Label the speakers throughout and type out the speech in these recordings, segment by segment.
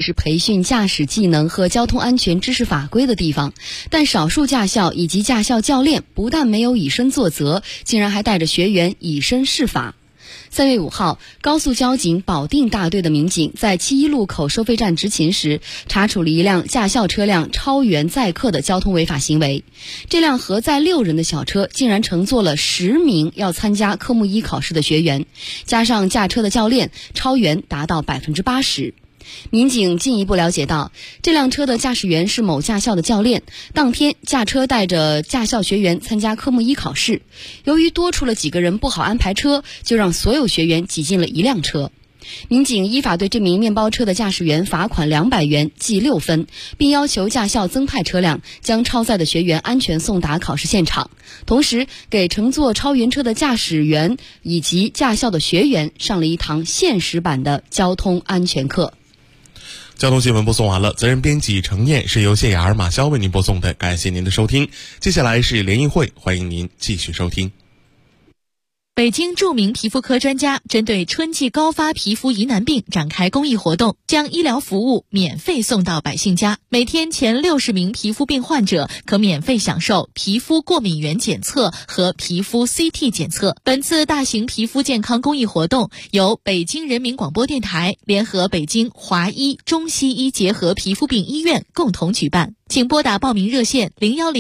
Speaker 1: 是培训驾驶技能和交通安全知识法规的地方，但少数驾校以及驾校教练不但没有以身作则，竟然还带着学员以身试法。3月5号，高速交警保定大队的民警在7一路口收费站执勤时，查处了一辆驾校车辆超员载客的交通违法行为。这辆核载6人的小车竟然乘坐了10名要参加科目1考试的学员，加上驾车的教练，超员达到80%。民警进一步了解到，这辆车的驾驶员是某驾校的教练，当天驾车带着驾校学员参加科目1考试，由于多出了几个人不好安排车，就让所有学员挤进了一辆车。民警依法对这名面包车的驾驶员罚款200元，记6分，并要求驾校增派车辆，将超载的学员安全送达考试现场，同时给乘坐超员车的驾驶员以及驾校的学员上了一堂现实版的交通安全课。
Speaker 2: 交通新闻播送完了，责任编辑程燕，是由谢雅儿、马潇为您播送的，感谢您的收听。接下来是联谊会，欢迎您继续收听。
Speaker 3: 北京著名皮肤科专家针对春季高发皮肤疑难病展开公益活动，将医疗服务免费送到百姓家。每天前60名皮肤病患者可免费享受皮肤过敏原检测和皮肤 CT 检测。本次大型皮肤健康公益活动由北京人民广播电台联合北京华医中西医结合皮肤病医院共同举办。请拨打报名热线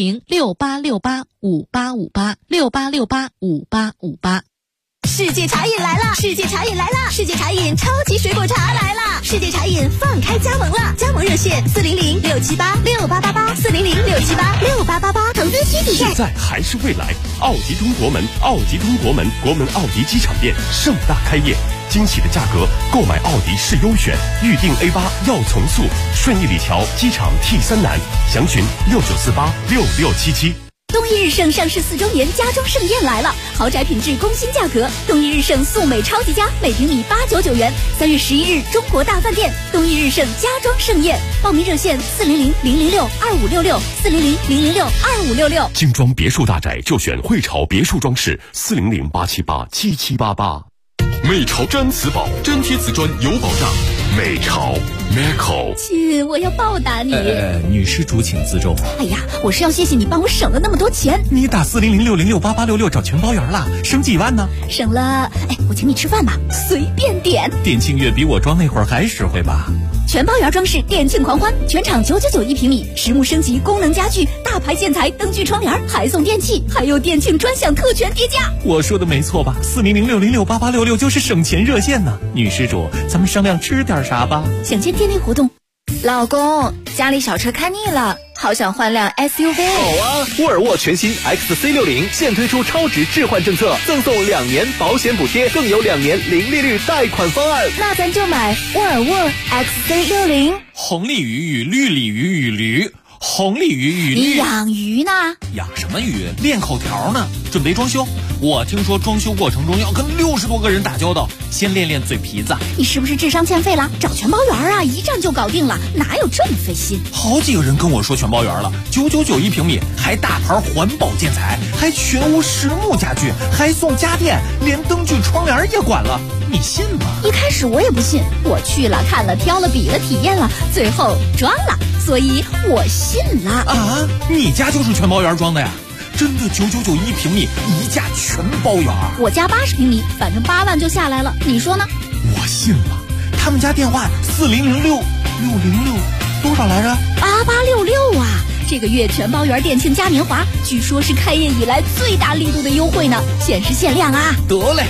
Speaker 3: 01068685858，68685858。
Speaker 4: 世界茶饮来了！世界茶饮来了！世界茶饮超级水果茶来了！世界茶饮放开加盟了，加盟热线400-678-6888，400-678-6888，投资需体验。
Speaker 5: 现在还是未来，奥迪中国门，奥迪中国门，国门奥迪机场店盛大开业，惊喜的价格，购买奥迪是优选，预定 A8 要从速，顺义里桥机场 T3南，详询69486677。
Speaker 4: 东一日盛上市4周年家装盛宴来了，豪宅品质工薪价格，东一日盛素美超级家，每平米899元。3月11日，中国大饭店东一日盛家装盛宴，报名热线400-006-2566，400-006-2566。
Speaker 5: 精装别墅大宅就选汇潮别墅装饰，400-878-7788。美潮毡瓷宝，粘贴瓷砖有保障。美潮 Meco。
Speaker 4: 亲，我要报答你。
Speaker 6: 女施主请自重。
Speaker 4: 哎呀，我是要谢谢你帮我省了那么多钱。
Speaker 6: 你打400-606-8866找全包圆了，省几万呢？
Speaker 4: 省了，我请你吃饭吧，随便点。
Speaker 6: 店庆月比我装那会儿还实惠吧？
Speaker 4: 全包圆装饰店庆狂欢，全场999一平米，实木升级功能家具，大牌建材灯具窗帘，还送电器，还有店庆专享特权叠加。
Speaker 6: 我说的没错吧？400-606-8866就是省钱热线呢。女施主，咱们商量吃点啥吧？
Speaker 4: 想见店内活动。
Speaker 7: 老公，家里小车开腻了，好想换辆 SUV。
Speaker 8: 好啊，沃尔沃全新 XC60现推出超值置换政策，赠送2年保险补贴，更有2年零利率贷款方案。
Speaker 7: 那咱就买沃尔沃 XC60。
Speaker 6: 红鲤鱼与绿鲤鱼与驴，红鲤鱼与绿。
Speaker 4: 你养鱼呢？
Speaker 6: 养什么鱼？练口条呢。准备装修，我听说装修过程中要跟60多个人打交道，先练练嘴皮子。
Speaker 4: 你是不是智商欠费了？找全包圆啊，一站就搞定了，哪有这么费心？
Speaker 6: 好几个人跟我说全包圆了，999一平米，还大牌环保建材，还全屋实木家具，还送家电，连灯具窗帘也管了，你信吗？
Speaker 4: 一开始我也不信，我去了看了挑了比了体验了，最后装了，所以我信了。
Speaker 6: 啊，你家就是全包圆装的呀？真的999一平米，一价全包圆。
Speaker 4: 我家80平米，反正8万就下来了，你说呢？
Speaker 6: 我信了。他们家电话4006606多少来着
Speaker 4: ？8866啊！这个月全包圆店庆嘉年华，据说是开业以来最大力度的优惠呢，限时限量啊！
Speaker 6: 得嘞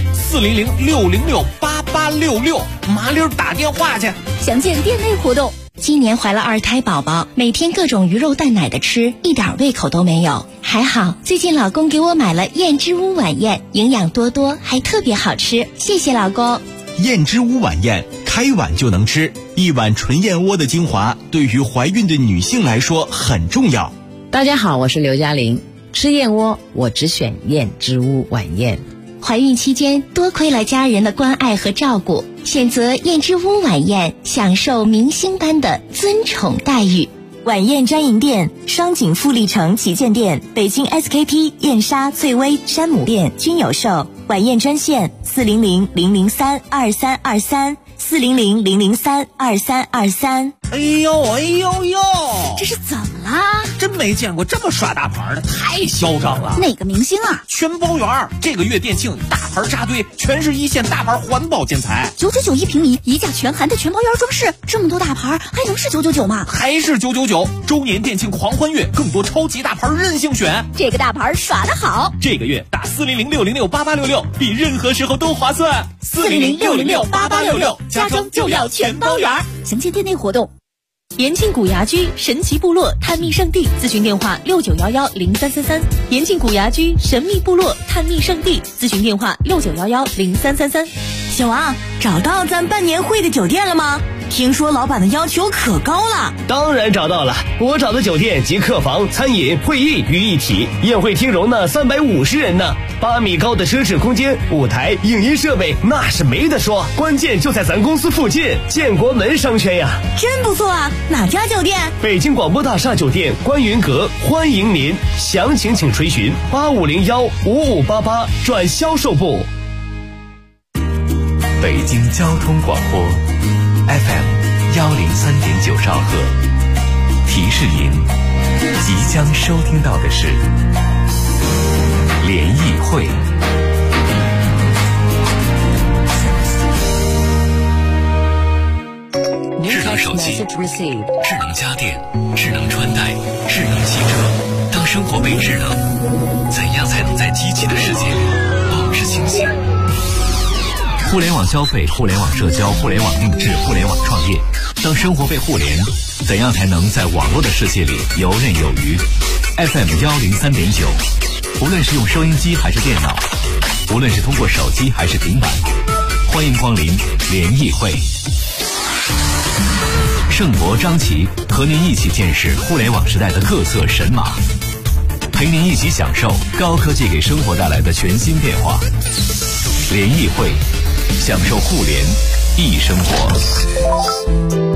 Speaker 6: ，400-606-8866，麻溜打电话去。
Speaker 4: 详见店内活动。
Speaker 9: 今年怀了2胎宝宝，每天各种鱼肉蛋奶的吃，一点胃口都没有。还好最近老公给我买了燕之屋晚宴，营养多多，还特别好吃，谢谢老公。
Speaker 10: 燕之屋晚宴，开碗就能吃，一碗纯燕窝的精华，对于怀孕的女性来说很重要。
Speaker 11: 大家好，我是刘嘉玲，吃燕窝我只选燕之屋晚宴。
Speaker 9: 怀孕期间多亏了家人的关爱和照顾，选择燕之屋晚宴，享受明星般的尊宠待遇。
Speaker 12: 晚宴专营店：双井富力城旗舰店、北京 SKP、燕莎、翠微、山姆店均有售。晚宴专线400-003-2323，400-003-2323。
Speaker 6: 哎呦哎呦呦，
Speaker 4: 这是怎么啦？
Speaker 6: 真没见过这么耍大牌的，太嚣张了。
Speaker 4: 哪个明星啊？
Speaker 6: 全包圆，这个月店庆大牌扎堆，全是一线大牌环保建材
Speaker 4: ，999一平米，一价全含的全包圆装饰，这么多大牌还能是999吗？
Speaker 6: 还是999，周年店庆狂欢月，更多超级大牌任性选，
Speaker 4: 这个大牌耍得好。
Speaker 6: 这个月打4006068866，比任何时候都划算。
Speaker 4: 4006068866，家装就要全包圆。详见店内活动。
Speaker 12: 延庆古牙居神奇部落探秘圣地，咨询电话69110333。延庆古牙居神秘部落探秘圣地，咨询电话69110333。
Speaker 13: 小王，找到咱办年会的酒店了吗？听说老板的要求可高了。
Speaker 14: 当然找到了，我找的酒店集客房、餐饮、会议于一体，宴会厅容纳350人呢，8米高的奢侈空间，舞台、影音设备那是没得说，关键就在咱公司附近，建国门商圈呀。
Speaker 13: 真不错啊，哪家酒店？
Speaker 14: 北京广播大厦酒店观云阁，欢迎您，详情请垂询85015588转销售部。
Speaker 15: 北京交通广播 FM103.9兆赫，提示您即将收听到的是联谊会。智能手机、智能家电、智能穿戴、智能汽车，当生活被智能，怎样才能在机器的世界里保持清醒？互联网消费、互联网社交、互联网定制、互联网创业，当生活被互联，怎样才能在网络的世界里游刃有余？ FM103.9，无论是用收音机还是电脑，无论是通过手机还是平板，欢迎光临联谊会。盛博、张琪和您一起见识互联网时代的各色神马，陪您一起享受高科技给生活带来的全新变化。联谊会，享受互联易生活。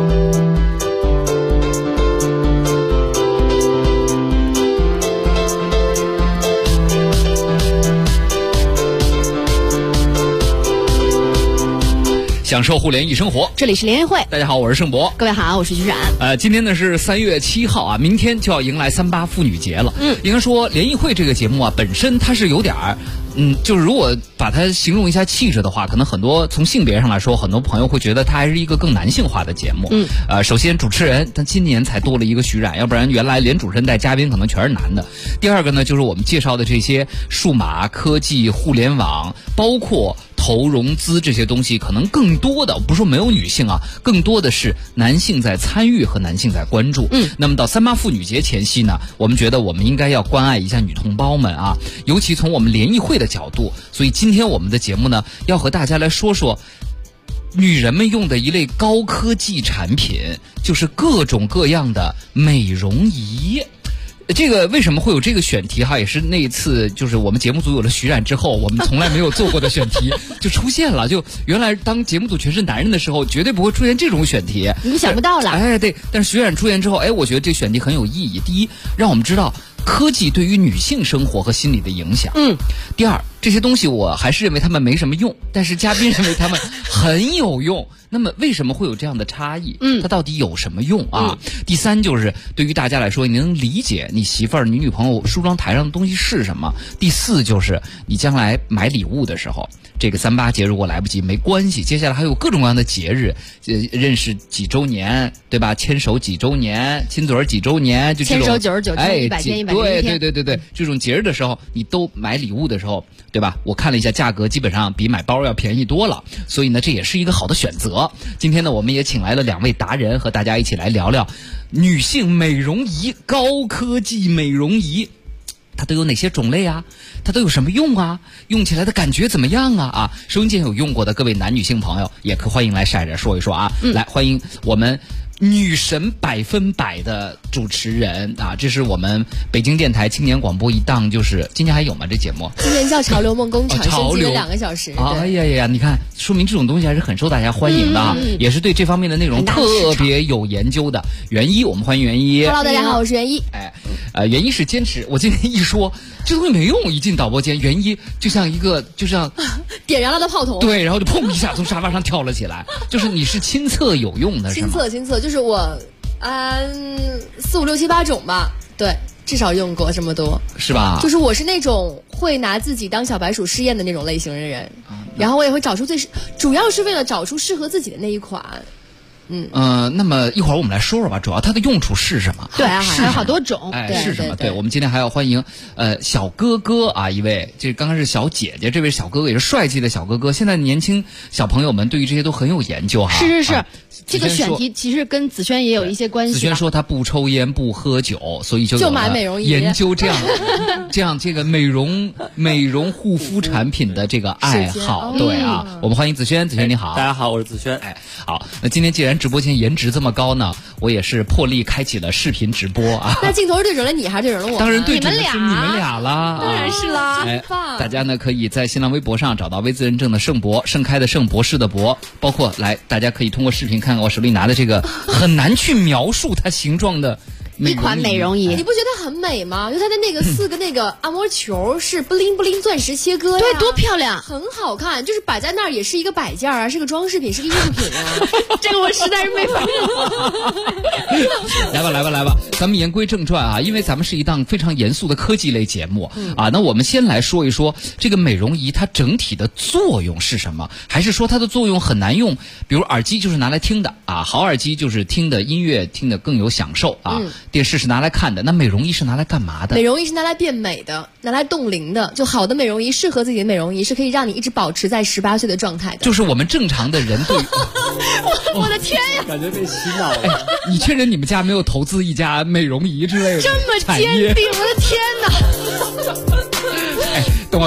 Speaker 16: 享受互联易生活，
Speaker 1: 这里是联谊会。
Speaker 16: 大家好，我是盛博。
Speaker 1: 各位好，我是徐冉。
Speaker 16: 今天呢是3月7号啊，明天就要迎来38妇女节了。应该说联谊会这个节目啊，本身它是有点儿，就是如果把它形容一下气质的话，可能很多从性别上来说，很多朋友会觉得它还是一个更男性化的节目。首先主持人，但今年才多了一个徐冉，要不然原来连主持人带嘉宾可能全是男的。第二个呢，就是我们介绍的这些数码科技、互联网，包括投融资这些东西，可能更多的不是说没有女性啊，更多的是男性在参与和男性在关注。那么到38妇女节前夕呢，我们觉得我们应该要关爱一下女同胞们啊，尤其从我们联谊会的角度。所以今天我们的节目呢，要和大家来说说女人们用的一类高科技产品，就是各种各样的美容仪。这个为什么会有这个选题哈，也是那一次就是我们节目组有了徐冉之后，我们从来没有做过的选题就出现了。就原来当节目组全是男人的时候，绝对不会出现这种选题，
Speaker 1: 你想不到了。
Speaker 16: 哎，对，但是徐冉出现之后，我觉得这个选题很有意义。第一，让我们知道科技对于女性生活和心理的影响。第二，这些东西我还是认为他们没什么用，但是嘉宾认为他们很有用。那么为什么会有这样的差异？它到底有什么用啊？第三，就是对于大家来说，你能理解你媳妇儿、你女朋友梳妆台上的东西是什么？第四，就是你将来买礼物的时候，这个38节如果来不及没关系，接下来还有各种各样的节日，认识几周年，对吧？牵手几周年，亲嘴几周年，就这种
Speaker 1: 牵手99天、100天、101天，
Speaker 16: 对，这种节日的时候，你都买礼物的时候，对吧？我看了一下价格，基本上比买包要便宜多了，所以呢，这也是一个好的选择。今天呢，我们也请来了2位达人，和大家一起来聊聊女性美容仪、高科技美容仪。它都有哪些种类啊？它都有什么用啊？用起来的感觉怎么样啊？收音机有用过的各位男女性朋友，也可欢迎来晒着说一说啊！来，欢迎我们女神100%的主持人啊！这是我们北京电台青年广播一档，就是今年还有吗？这节目
Speaker 1: 今年叫《潮流梦工厂》，升级了2个小时。
Speaker 16: 哎呀，你看，说明这种东西还是很受大家欢迎的啊！也是对这方面的内容特别有研究的袁一，我们欢迎袁一。
Speaker 1: Hello， 大家好，我是袁一。
Speaker 16: 袁一是坚持，我今天一说这东西没用，一进导播间，袁一就像
Speaker 17: 点燃了的炮筒，
Speaker 16: 对，然后就砰一下从沙发上跳了起来。就是你是亲测有用的是吗？
Speaker 17: 亲测，就是我4、5、6、7、8种吧，对，至少用过这么多，
Speaker 16: 是吧？
Speaker 17: 就是我是那种会拿自己当小白鼠试验的那种类型的人，然后我也会找出主要是为了找出适合自己的那一款。
Speaker 16: 那么一会儿我们来说说吧，主要它的用处是什么？
Speaker 1: 对啊，还有好多种。
Speaker 16: 是什么？对，我们今天还要欢迎小哥哥啊，一位，这刚刚是小姐姐，这位小哥哥也是帅气的小哥哥。现在年轻小朋友们对于这些都很有研究哈。
Speaker 1: 是，这个选题其实跟子轩也有一些关系。
Speaker 16: 子轩说他不抽烟不喝酒，所以就
Speaker 17: 买美容仪，
Speaker 16: 研究这样这个美容护肤产品的这个爱好。对啊，我们欢迎子轩，子轩你好。
Speaker 18: 大家好，我是子轩。
Speaker 16: 好，那今天既然直播间颜值这么高呢，我也是破例开启了视频直播啊。
Speaker 17: 那镜头是对准了你还是对准了我？
Speaker 16: 当然对准的是你们俩啦，
Speaker 17: 当然是啦。
Speaker 16: 大家呢可以在新浪微博上找到微自认证的盛博，盛开的盛，博士的博，包括大家可以通过视频看看我手里拿的这个很难去描述它形状的
Speaker 1: 一款美容仪。
Speaker 17: 你不觉得很美吗？就它的那个4个那个按摩球是不灵不灵钻石切割呀，
Speaker 1: 对，多漂亮，
Speaker 17: 很好看，就是摆在那儿也是一个摆件啊，是个装饰品，是个艺术品啊。
Speaker 1: 这个我实在是没法
Speaker 16: 来吧，咱们言归正传啊，因为咱们是一档非常严肃的科技类节目啊。那我们先来说一说这个美容仪它整体的作用是什么？还是说它的作用很难用？比如耳机就是拿来听的啊，好耳机就是听的音乐听的更有享受啊。电视是拿来看的，那美容仪是拿来干嘛的？
Speaker 17: 美容仪是拿来变美的，拿来冻龄的。就好的美容仪，适合自己的美容仪是可以让你一直保持在18岁的状态的。
Speaker 16: 就是我们正常的人对
Speaker 17: 我的天呀，
Speaker 18: 感觉被洗脑了。
Speaker 16: 你确认你们家没有投资一家美容仪之类的
Speaker 17: 这么坚定？我的天哪！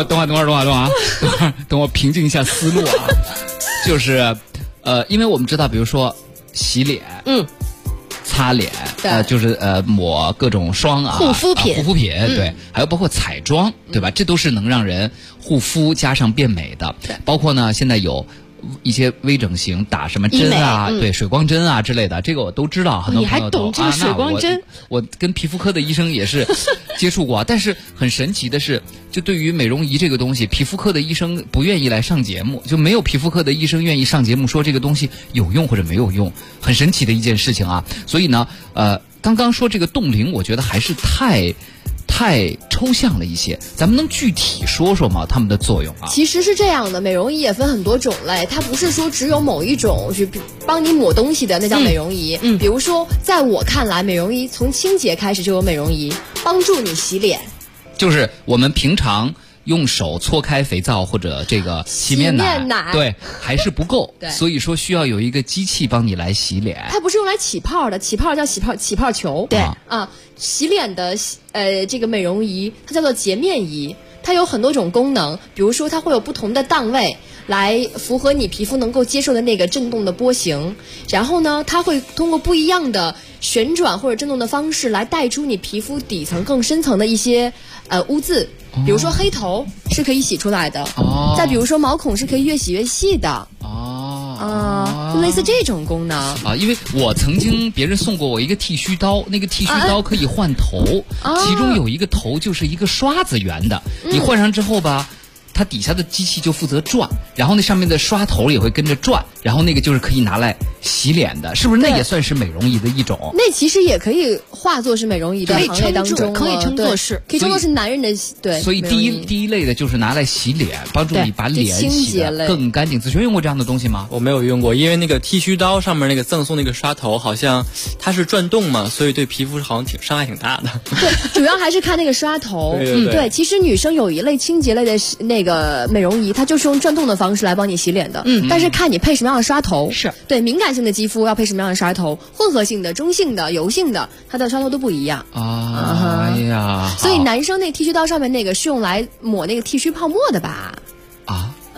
Speaker 16: 等我平静一下思路啊。就是因为我们知道，比如说洗脸，擦脸，就是抹各种霜啊，
Speaker 1: 护肤品，
Speaker 16: 对，还有包括彩妆，对吧？这都是能让人护肤加上变美的。包括呢，现在有一些微整形打什么针啊，对，水光针啊之类的，这个我都知道，很多朋友都
Speaker 1: 你还懂这个水光针？
Speaker 16: 我跟皮肤科的医生也是接触过，但是很神奇的是，就对于美容仪这个东西，皮肤科的医生不愿意来上节目，就没有皮肤科的医生愿意上节目说这个东西有用或者没有用，很神奇的一件事情啊。所以呢，刚刚说这个冻龄，我觉得还是太抽象了一些，咱们能具体说说吗？它们的作用啊？
Speaker 17: 其实是这样的，美容仪也分很多种类，它不是说只有某一种去帮你抹东西的，那叫美容仪。比如说，在我看来，美容仪从清洁开始就有美容仪，帮助你洗脸。
Speaker 16: 就是我们平常用手搓开肥皂或者这个洗面奶，对，还是不够，所以说需要有一个机器帮你来洗脸。
Speaker 17: 它不是用来起泡的，起泡叫起泡球，对啊，洗脸的这个美容仪它叫做洁面仪，它有很多种功能，比如说它会有不同的档位来符合你皮肤能够接受的那个震动的波形，然后呢，它会通过不一样的旋转或者震动的方式来带出你皮肤底层更深层的一些污渍。比如说黑头是可以洗出来的，再比如说毛孔是可以越洗越细的，类似这种功能
Speaker 16: 啊。因为我曾经别人送过我一个剃须刀，那个剃须刀可以换头，其中有一个头就是一个刷子圆的，你换上之后吧，它底下的机器就负责转，然后那上面的刷头也会跟着转，然后那个就是可以拿来洗脸的，是不是？那也算是美容仪的一种。
Speaker 17: 那其实也可以化作是美容仪的行业当中，
Speaker 1: 可以称作是，
Speaker 17: 可以称作是男人的对。
Speaker 16: 所以第一类的就是拿来洗脸，帮助你把脸洗得更干净。子轩用过这样的东西吗？
Speaker 18: 我没有用过，因为那个剃须刀上面那个赠送那个刷头，好像它是转动嘛，所以对皮肤好像伤害挺大的。
Speaker 17: 对，主要还是看那个刷头。对，其实女生有一类清洁类的那个美容仪，它就是用转动的方式来帮你洗脸的。但是看你配什么样的刷头。是对敏感性的肌肤要配什么样的刷头，混合性的、中性的、油性的，它的刷头都不一样
Speaker 16: 啊。哎呀，
Speaker 17: 所以男生那剃须刀上面那个是用来抹那个剃须泡沫的吧？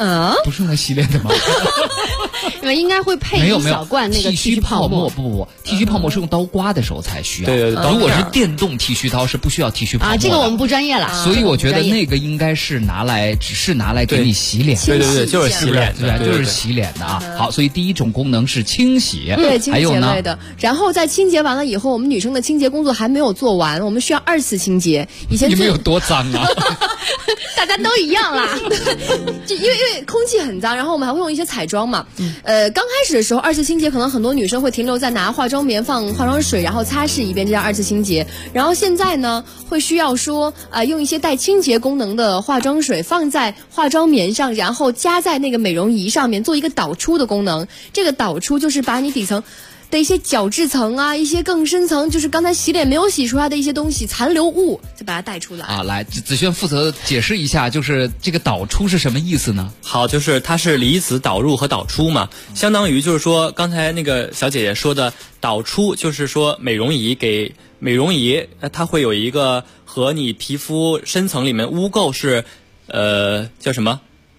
Speaker 16: 不是用来洗脸的吗？
Speaker 1: 应该会配一小罐那个
Speaker 16: 剃须泡沫。不，剃须泡沫是用刀刮的时候才需要。
Speaker 18: 对，
Speaker 16: 如果是电动剃须刀是不需要剃须泡沫的。
Speaker 1: 这个我们不专业了。
Speaker 16: 所以我觉得那个应该是只是拿来给你洗脸。
Speaker 18: 对，就是洗脸，
Speaker 16: 就是洗脸的啊。好，所以第一种功能是清洗，
Speaker 17: 对，清洁类
Speaker 16: 的。
Speaker 17: 然后在清洁完了以后，我们女生的清洁工作还没有做完，我们需要2次清洁。以前
Speaker 16: 你们有多脏啊？
Speaker 1: 大家都一样啦。
Speaker 17: 就因为空气很脏，然后我们还会用一些彩妆嘛。刚开始的时候2次清洁，可能很多女生会停留在拿化妆棉放化妆水，然后擦拭一遍，这样2次清洁。然后现在呢，会需要说用一些带清洁功能的化妆水放在化妆棉上，然后加在那个美容仪上面，做一个导出的功能。这个导出就是把你底层的一些角质层啊，一些更深层，就是刚才洗脸没有洗出来的一些东西残留物，就把它带出来
Speaker 16: 啊。来，子轩负责解释一下，就是这个导出是什么意思呢？
Speaker 18: 好，就是它是离子导入和导出嘛，相当于就是说刚才那个小姐姐说的导出，就是说美容仪它会有一个和你皮肤深层里面污垢是叫什么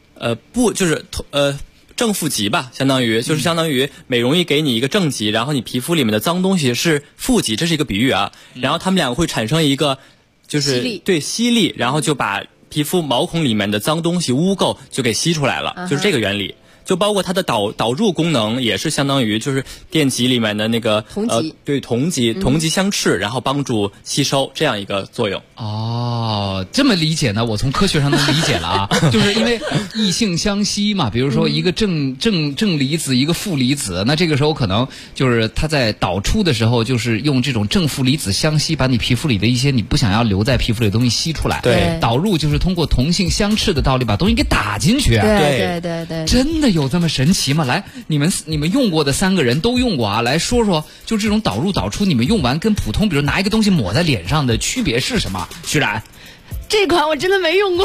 Speaker 18: 正负极吧，相当于美容仪给你一个正极，然后你皮肤里面的脏东西是负极，这是一个比喻啊。然后他们两个会产生一个就是吸力，然后就把皮肤毛孔里面的脏东西污垢就给吸出来了，就是这个原理。就包括它的导入功能也是相当于就是电极里面的那个
Speaker 17: 同极，
Speaker 18: 对同极相斥，然后帮助吸收这样一个作用。
Speaker 16: 哦，这么理解呢？我从科学上能理解了啊，就是因为异性相吸嘛，比如说一个正离子一个负离子，那这个时候可能就是它在导出的时候，就是用这种正负离子相吸，把你皮肤里的一些你不想要留在皮肤里的东西吸出来。
Speaker 18: 对，
Speaker 16: 导入就是通过同性相斥的道理把东西给打进去。
Speaker 17: 对，
Speaker 16: 真的有这么神奇吗？来，你们用过的3个人都用过啊，来说说，就这种导入导出，你们用完跟普通比如拿一个东西抹在脸上的区别是什么？徐冉，
Speaker 1: 这款我真的没用过。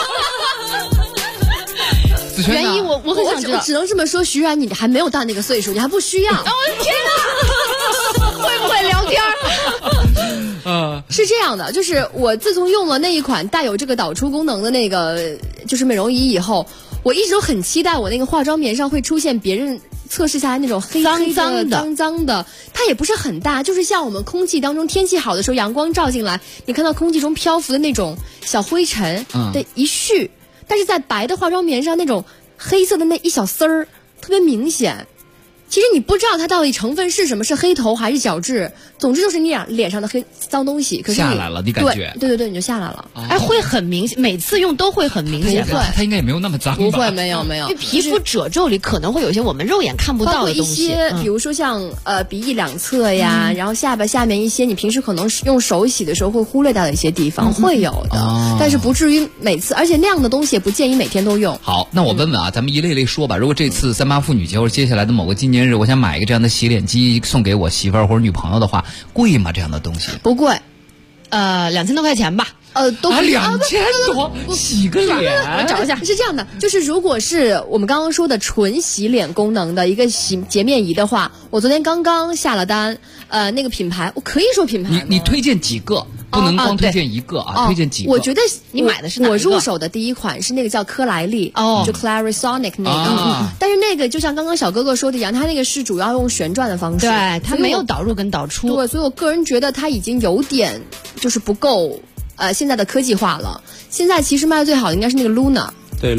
Speaker 1: 原因我很想知道，
Speaker 17: 我只能这么说，徐冉你还没有到那个岁数，你还不需要。
Speaker 1: 哦天哪，会不会聊天？
Speaker 17: 是这样的，就是我自从用了那一款带有这个导出功能的那个就是美容仪以后，我一直都很期待我那个化妆棉上会出现别人测试下来那种黑黑的脏的，它也不是很大，就是像我们空气当中天气好的时候，阳光照进来，你看到空气中漂浮的那种小灰尘的一絮，但是在白的化妆棉上那种黑色的那一小丝儿特别明显。其实你不知道它到底成分是什么，是黑头还是角质，总之就是你脸上的黑脏东西。可是
Speaker 16: 下来了，你感觉？
Speaker 17: 对，你就下来了。
Speaker 1: 会很明显，每次用都会很明显。
Speaker 17: 不会，
Speaker 16: 它应该也没有那么脏吧？
Speaker 17: 不会，没有。
Speaker 1: 因为皮肤褶皱里可能会有些我们肉眼看不到的东西，
Speaker 17: 包括一些，比如说像鼻翼两侧呀，然后下巴下面一些你平时可能用手洗的时候会忽略到的一些地方会有的，但是不至于每次，而且那样的东西也不建议每天都用。
Speaker 16: 好，那我问问啊，咱们一类类说吧。如果这次38妇女节或者接下来的某个纪念日，我想买一个这样的洗脸机送给我媳妇儿或者女朋友的话，贵吗？这样的东西
Speaker 17: 不贵
Speaker 1: ，2000多块钱吧。
Speaker 17: 都可以
Speaker 16: 2000多洗个脸，
Speaker 17: 我找一下。是这样的，就是如果是我们刚刚说的纯洗脸功能的一个洁面仪的话，我昨天刚刚下了单，那个品牌我可以说品牌，
Speaker 16: 你推荐几个？不能光推荐一个推荐几个。
Speaker 17: 我觉得
Speaker 1: 你买的是哪一个？
Speaker 17: 我入手的第一款是那个叫科莱丽，就 Clarisonic 那个，但是那个就像刚刚小哥哥说的一样，它那个是主要用旋转的方式，
Speaker 1: 对，它没有导入跟导出，
Speaker 17: 对，所以我个人觉得它已经有点就是不够现在的科技化了。现在其实卖的最好的应该是那个 Luna，
Speaker 18: 对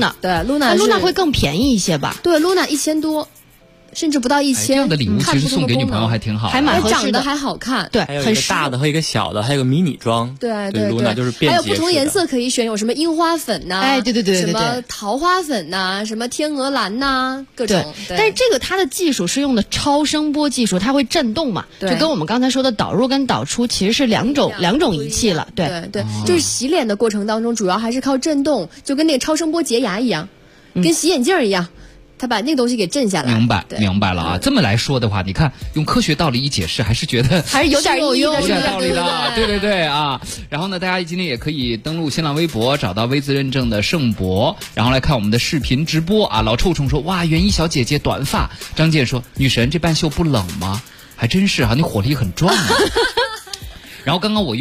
Speaker 18: Luna
Speaker 17: 会
Speaker 1: 更便宜一些吧？
Speaker 17: 对 Luna 1000多。甚至不到1000，
Speaker 16: 这样的礼物其实送给女朋友还挺好，
Speaker 1: 还蛮合适的，
Speaker 17: 长得还好看，
Speaker 1: 对，
Speaker 18: 还有一个大的和一个小的，还有个迷你装，
Speaker 17: 对
Speaker 18: ，Luna 就是便捷式的，
Speaker 17: 还有不同颜色可以选，有什么樱花粉呐，
Speaker 1: 对，
Speaker 17: 什么桃花粉呐，什么天鹅蓝呐，各种。
Speaker 1: 但是这个它的技术是用的超声波技术，它会震动嘛，就跟我们刚才说的导入跟导出其实是两种仪器了，对，
Speaker 17: 就是洗脸的过程当中，主要还是靠震动，就跟那个超声波洁牙一样，跟洗眼镜一样。他把那个东西给震下来，
Speaker 16: 明白了啊！这么来说的话，你看用科学道理一解释，还是觉得
Speaker 1: 还是有点意义的，
Speaker 16: 有点道理的，对啊！然后呢，大家今天也可以登录新浪微博，找到微字认证的盛博，然后来看我们的视频直播啊！老臭虫说：“哇，袁一小姐姐短发。”张健说：“女神这半袖不冷吗？”还真是哈，你火力很壮啊！然后刚刚我用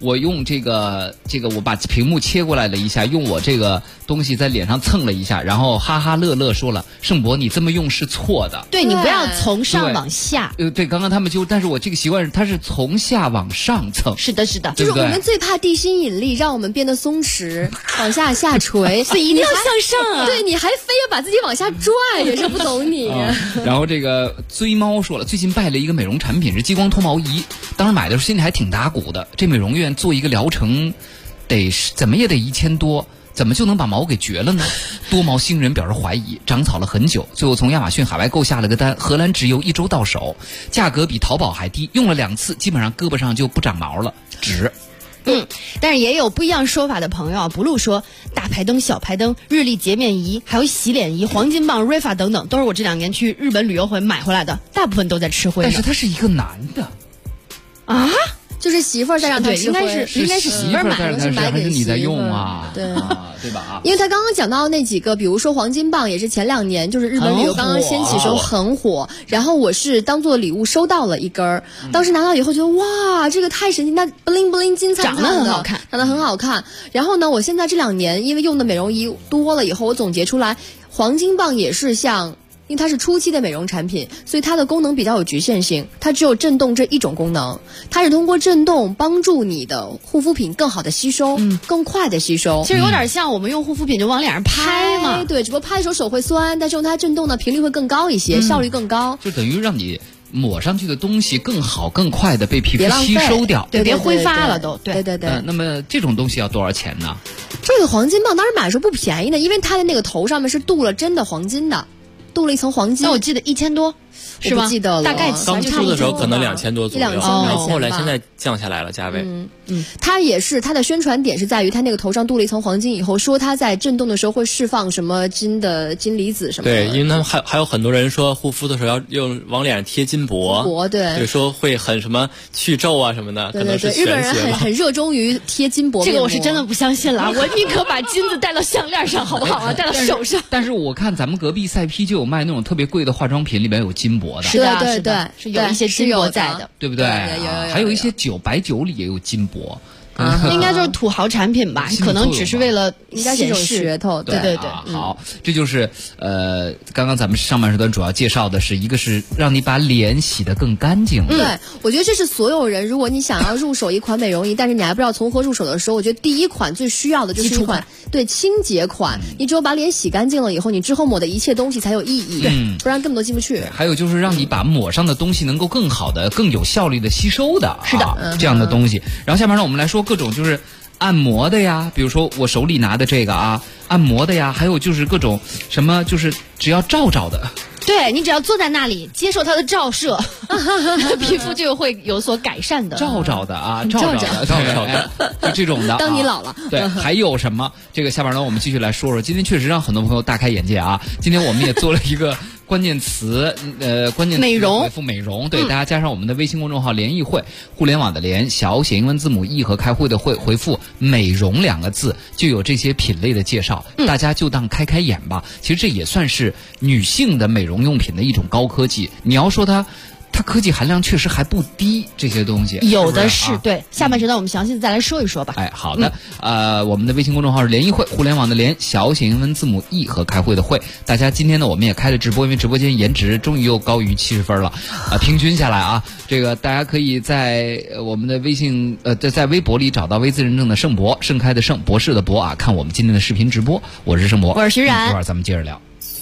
Speaker 16: 我用这个我把屏幕切过来了一下，用我这个东西在脸上蹭了一下，然后哈哈乐乐说了，盛博你这么用是错的，
Speaker 1: 对，你不要从上往下。
Speaker 16: 对，刚刚他们但是我这个习惯是它是从下往上蹭。
Speaker 1: 是的，是的，
Speaker 17: 就是我们最怕地心引力让我们变得松弛，往下垂，
Speaker 1: 所以一定要向上啊。
Speaker 17: 对，你还非要把自己往下拽，也是不懂你。
Speaker 16: 然后这个追猫说了，最近拜了一个美容产品是激光脱毛仪，当时买的时候心里还挺打鼓的，这美容院做一个疗程怎么也得1000多，怎么就能把毛给绝了呢？多毛星人表示怀疑，长草了很久，最后从亚马逊海外购下了个单，荷兰直邮1周到手，价格比淘宝还低，用了2次，基本上胳膊上就不长毛了，值。
Speaker 1: 但是也有不一样说法的朋友啊，不露说大排灯、小排灯、日历洁面仪，还有洗脸仪、黄金棒、Rifa 等等，都是我这2年去日本旅游回买回来的，大部分都在吃灰。
Speaker 16: 但是他是一个男的
Speaker 1: 啊。
Speaker 17: 就是媳妇儿在让他吃灰，
Speaker 1: 应该是媳妇儿买的，
Speaker 17: 是买给
Speaker 16: 你在用啊，
Speaker 17: 对
Speaker 16: 吧？
Speaker 17: 因为他刚刚讲到那几个，比如说黄金棒，也是前2年就是日本旅游刚刚掀起时候很火，然后我是当做礼物收到了一根儿，当时拿到以后觉得哇，这个太神奇，那 bling bling 金灿灿的，
Speaker 1: 长得很好看，
Speaker 17: 长得很好看。然后呢，我现在这2年因为用的美容仪多了以后，我总结出来，黄金棒也是像。因为它是初期的美容产品，所以它的功能比较有局限性，它只有震动这一种功能，它是通过震动帮助你的护肤品更好的吸收，更快的吸收。
Speaker 1: 其实有点像我们用护肤品就往脸上拍嘛，
Speaker 17: 对，只不过拍的时候手会酸，但是用它震动呢频率会更高一些，效率更高，
Speaker 16: 就等于让你抹上去的东西更好更快的被皮肤吸收掉，
Speaker 1: 对，别挥发了都。
Speaker 17: 对。
Speaker 16: 那么这种东西要多少钱呢？
Speaker 17: 这个黄金棒当时买的时候不便宜的，因为它的那个头上面是镀了真的黄金的。镀了一层黄金，
Speaker 1: 那我记得1000多，是吧？
Speaker 17: 不记得了，
Speaker 1: 大概
Speaker 18: 刚出的时候可能2000多左右，
Speaker 17: 1-2000块钱，
Speaker 18: 后来现在降下来了价位。
Speaker 17: 它也是它的宣传点是在于它那个头上镀了一层黄金以后，说它在震动的时候会释放什么金离子什么的。
Speaker 18: 对，因为他们还有很多人说护肤的时候要用往脸上贴金箔，
Speaker 17: 对，
Speaker 18: 说会很什么去皱啊什么的，可能是
Speaker 17: 日本人很热衷于贴金箔。
Speaker 1: 这个我是真的不相信了，我宁可把金子戴到项链上，好不好啊？戴到手上。
Speaker 16: 但是我看咱们隔壁赛批就有卖那种特别贵的化妆品，里面有金箔的。
Speaker 17: 是的，
Speaker 1: 是有一些金箔在的，
Speaker 16: 对不对？
Speaker 17: 有
Speaker 16: 还有一些白酒里也有金箔。
Speaker 1: 应该就是土豪产品吧，可能只是为了
Speaker 17: 应该是一种噱头。
Speaker 1: 对。
Speaker 16: 好，这就是刚刚咱们上半时段主要介绍的是一个是让你把脸洗得更干净。
Speaker 17: 对，我觉得这是所有人，如果你想要入手一款美容仪，但是你还不知道从何入手的时候，我觉得第一款最需要的就是一款清洁款。你只有把脸洗干净了以后，你之后抹的一切东西才有意义，不然根本都进不去。
Speaker 16: 还有就是让你把抹上的东西能够更好的、更有效率的吸收的，
Speaker 1: 是的，
Speaker 16: 这样的东西。然后下面呢，我们来说各种就是按摩的呀，比如说我手里拿的这个啊，按摩的呀，还有就是各种什么，就是只要照的。
Speaker 1: 对，你只要坐在那里接受它的照射，皮肤就会有所改善的。
Speaker 16: 照的啊，照的，就这种的。
Speaker 17: 当你老了，
Speaker 16: 对，还有什么？这个下边呢，我们继续来说说。今天确实让很多朋友大开眼界啊！今天我们也做了一个关键词，
Speaker 1: 美容，
Speaker 16: 回复美容。对，大家加上我们的微信公众号“联谊会”，互联网的联，小写英文字母 E 和开会的会，回复“美容”2个字，就有这些品类的介绍。大家就当开眼吧。其实这也算是女性的美容用品的一种高科技。你要说它科技含量确实还不低，这些东西
Speaker 1: 有的是。对，下半时段我们详细的再来说一说吧。
Speaker 16: 好的。我们的微信公众号是联谊会，互联网的联，小写英文字母 E 和开会的会。大家今天呢，我们也开了直播，因为直播间颜值终于又高于70分了，平均下来啊，这个大家可以在我们的微信在微博里找到微自认证的盛博，盛开的盛，博士的博啊，看我们今天的视频直播。我是盛博，
Speaker 1: 我是徐冉，
Speaker 16: 一会儿咱们接着聊。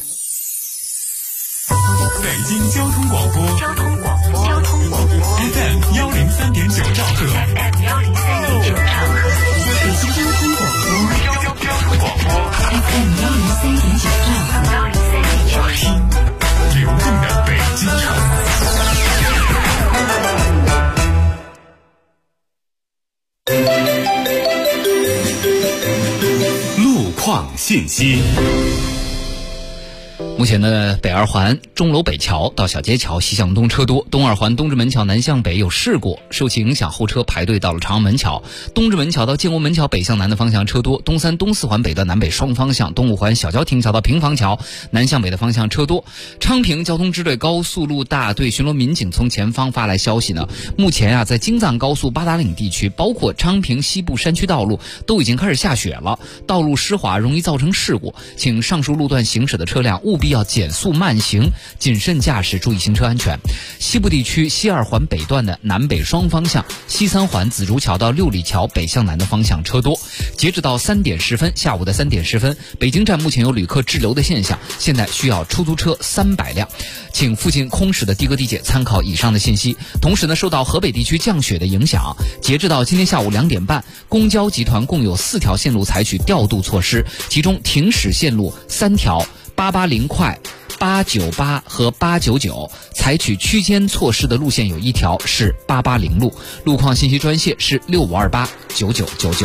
Speaker 15: 北京交通广播FM 103.9兆赫，北京交通广播 FM 103.9兆赫，听流动的北京城。路况信息。
Speaker 16: 目前呢，北二环钟楼北桥到小街桥西向东车多，东二环东直门桥南向北有事故，受其影响后车排队到了长安门桥，东直门桥到建国门桥北向南的方向车多，东三东四环北段南北双方向，东五环小郊亭桥到平房桥南向北的方向车多。昌平交通支队高速路大队巡逻民警从前方发来消息呢，目前啊，在京藏高速八达岭地区，包括昌平西部山区道路都已经开始下雪了，道路湿滑容易造成事故，请上述路段行驶的车辆务必要减速慢行，谨慎驾驶，注意行车安全。西部地区西二环北段的南北双方向，西三环紫竹桥到六里桥北向南的方向车多。截止到3点10分，下午的3点10分，北京站目前有旅客滞留的现象，现在需要出租车300辆，请附近空驶的的哥地姐参考以上的信息。同时呢，受到河北地区降雪的影响，截至到今天下午2点半，公交集团共有4条线路采取调度措施，其中停驶线路3条，880快、898和899，采取区间措施的路线有1条是880路，路况信息专线是65289999。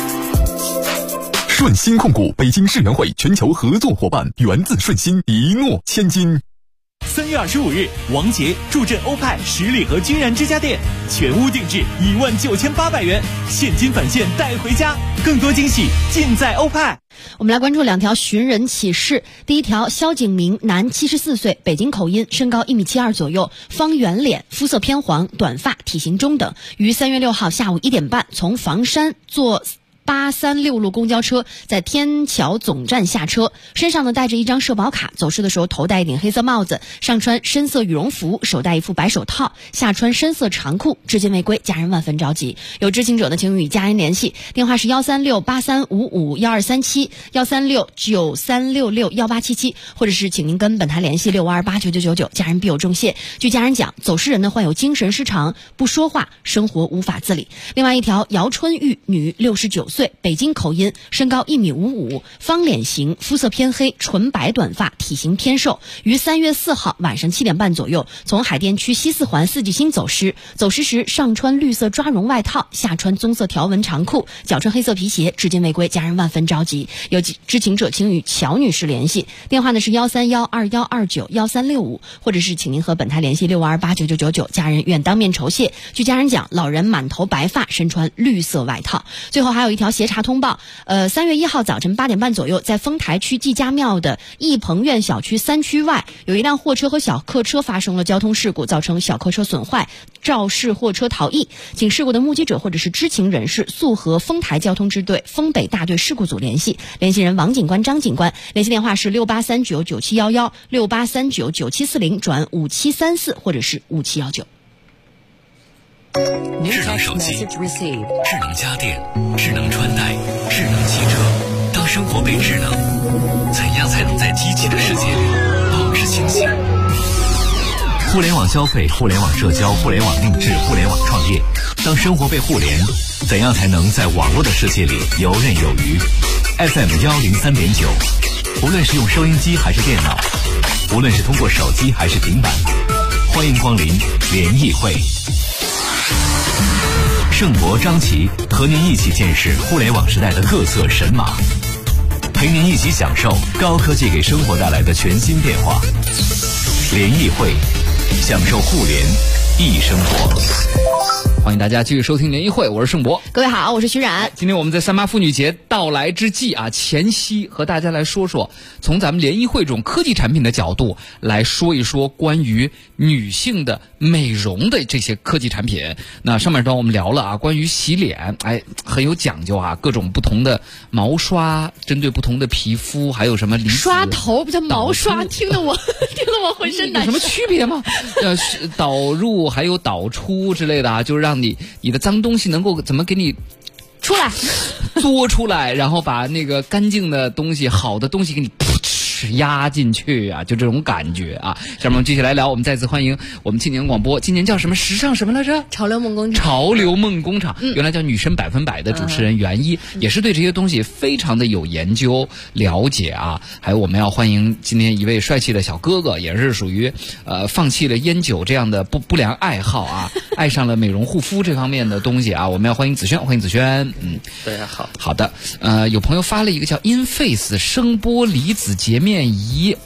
Speaker 19: 顺鑫控股北京世园会全球合作伙伴，源自顺鑫，一诺千金。
Speaker 6: 3月25日，王杰助阵欧派十里河君然之家店，全屋定制19800元，现金返现带回家，更多惊喜尽在欧派。
Speaker 20: 我们来关注2条寻人启事。第一条，萧景明，男74岁，北京口音，身高1.72米左右，方圆脸，肤色偏黄，短发，体型中等，于3月6号下午1点半从房山坐836路公交车在天桥总站下车，身上呢带着一张社保卡，走失的时候头戴一顶黑色帽子，上穿深色羽绒服，手戴一副白手套，下穿深色长裤，至今未归，家人万分着急。有知情者呢，请与家人联系，电话是13683551237、13693661877，或者是请您跟本台联系65289999，家人必有重谢。据家人讲，走失人呢患有精神失常，不说话，生活无法自理。另外一条，姚春玉，女，69岁，北京口音，身高1.55米，方脸型，肤色偏黑，纯白短发，体型偏瘦，于3月4号晚上7点半左右从海淀区西4环4季星走失，走失时上穿绿色抓绒外套，下穿棕色条纹长裤，脚穿黑色皮鞋，至今未归，家人万分着急。有知情者请与乔女士联系，电话呢是13121291365，或者是请您和本台联系65289999，家人愿当面酬谢。据家人讲，老人满头白发，身穿绿色外套。最后还有一条协查通报，3月1号早晨8点半左右，在丰台区季家庙的义鹏苑小区3区外，有一辆货车和小客车发生了交通事故，造成小客车损坏，肇事货车逃逸，请事故的目击者或者是知情人士速和丰台交通支队丰北大队事故组联系，联系人王警官、张警官，联系电话是68399711、68399740转5734或者是5719。
Speaker 15: 智能手机、智能家电、智能穿戴、智能汽车，当生活被智能，怎样才能在机器的世界里保持清醒？
Speaker 5: 互联网消费、互联网社交、互联网定制、互联网创业，当生活被互联，怎样才能在网络的世界里游刃有余？ FM103.9，无论是用收音机还是电脑，无论是通过手机还是平板，欢迎光临联谊会。盛博、张琪和您一起见识互联网时代的各色神马，陪您一起享受高科技给生活带来的全新变化。联谊会，享受互联易生活。
Speaker 16: 欢迎大家继续收听联谊会，我是盛博。
Speaker 20: 各位好，我是徐冉。
Speaker 16: 今天我们在3·8妇女节到来之际啊，前夕和大家来说说，从咱们联谊会这种科技产品的角度来说一说关于女性的美容的这些科技产品。那上面段我们聊了啊，关于洗脸，很有讲究啊，各种不同的毛刷，针对不同的皮肤，还有什么离子
Speaker 20: 刷头不叫毛刷，听得我浑身难受。
Speaker 16: 有什么区别吗？导入还有导出之类的啊，就是让你的脏东西能够怎么给你
Speaker 20: 出来
Speaker 16: 嘬出来，然后把那个干净的东西、好的东西给你压进去啊，就这种感觉啊。下面我们继续来聊，我们再次欢迎我们青年广播今年叫什么时尚什么来着？
Speaker 17: 潮流梦工厂。
Speaker 16: 潮流梦工厂，原来叫女神100%的主持人袁一，也是对这些东西非常的有研究了解啊。还有我们要欢迎今天一位帅气的小哥哥，也是属于放弃了烟酒这样的不良爱好啊，爱上了美容护肤这方面的东西啊。我们要欢迎子轩，欢迎子轩。
Speaker 18: 大家好。
Speaker 16: 好的，有朋友发了一个叫 InFace 声波离子洁面仪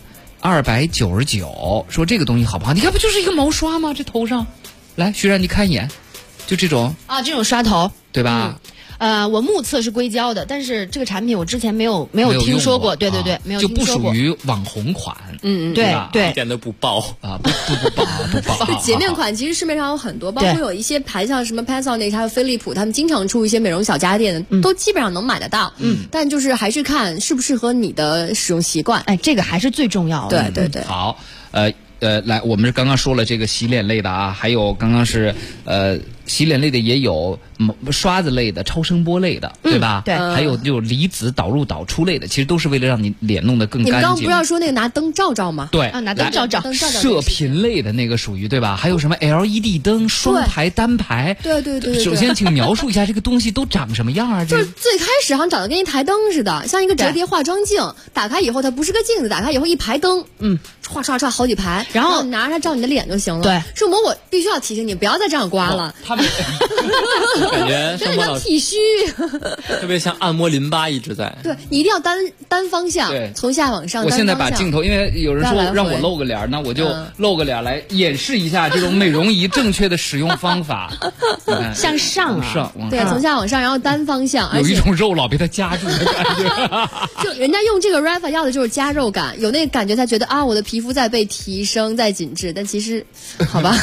Speaker 16: 299，说这个东西好不好？你看不就是一个毛刷吗？这头上，来徐然你看一眼，就这种
Speaker 20: 啊，这种刷头，
Speaker 16: 对吧？
Speaker 20: 我目测是硅胶的，但是这个产品我之前没有听说过，对，没有
Speaker 16: 就
Speaker 20: 听说过，
Speaker 16: 不属于网红款，
Speaker 20: 对，
Speaker 18: 一点都不爆
Speaker 16: 啊，不爆。
Speaker 17: 洁面款其实市面上有很多，包括有一些牌像什么 Panasonic 还有飞利浦，他们经常出一些美容小家电的，都基本上能买得到。但就是还是看适不适合你的使用习惯，
Speaker 20: 这个还是最重要的。
Speaker 17: 对。
Speaker 16: 好，来，我们刚刚说了这个洗脸类的啊，还有刚刚是洗脸类的也有刷子类的、超声波类的，对吧？
Speaker 20: 对，
Speaker 16: 还有就离子导入导出类的，其实都是为了让你脸弄得更干净。
Speaker 17: 你刚刚不是要说那个拿灯照照吗？
Speaker 16: 对，
Speaker 20: 拿灯照照。
Speaker 16: 射频类的那个属于对吧？还有什么 LED 灯、双排、单排？
Speaker 17: 对。
Speaker 16: 首先，请描述一下这个东西都长什么样啊？
Speaker 17: 就是最开始好像长得跟一台灯似的，像一个折叠化妆镜，打开以后它不是个镜子，打开以后一排灯，唰好几排，然后拿着它照你的脸就行了。
Speaker 20: 对，
Speaker 17: 是我必须要提醒你，不要再这样刮了。
Speaker 18: 感觉
Speaker 17: 有点像剃须，
Speaker 18: 特别像按摩淋巴一直在。
Speaker 17: 对，你一定要单方向，从下往上。
Speaker 16: 我现在把镜头，因为有人说让我露个脸，那我就露个脸来演示一下这种美容仪正确的使用方法。
Speaker 20: 向上
Speaker 17: 对，从下往上，然后单方向，
Speaker 16: 有一种肉老被它夹住的感觉。
Speaker 17: 就人家用这个 Rapha 要的就是加肉感，有那个感觉，才觉得啊，我的皮肤在被提升、在紧致。但其实，好吧。